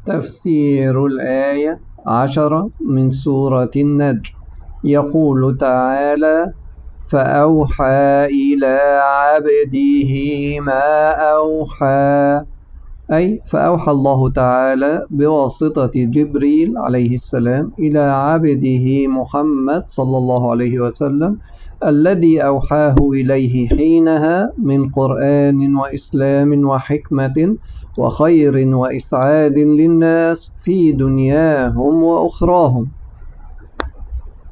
تفسير الآية 10 من سورة النجم. يقول تعالى: فأوحى إلى عبده ما أوحى، أي فأوحى الله تعالى بواسطة جبريل عليه السلام إلى عبده محمد صلى الله عليه وسلم الذي أوحاه إليه حينها من قرآن وإسلام وحكمة وخير وإسعاد للناس في دنياهم وأخراهم.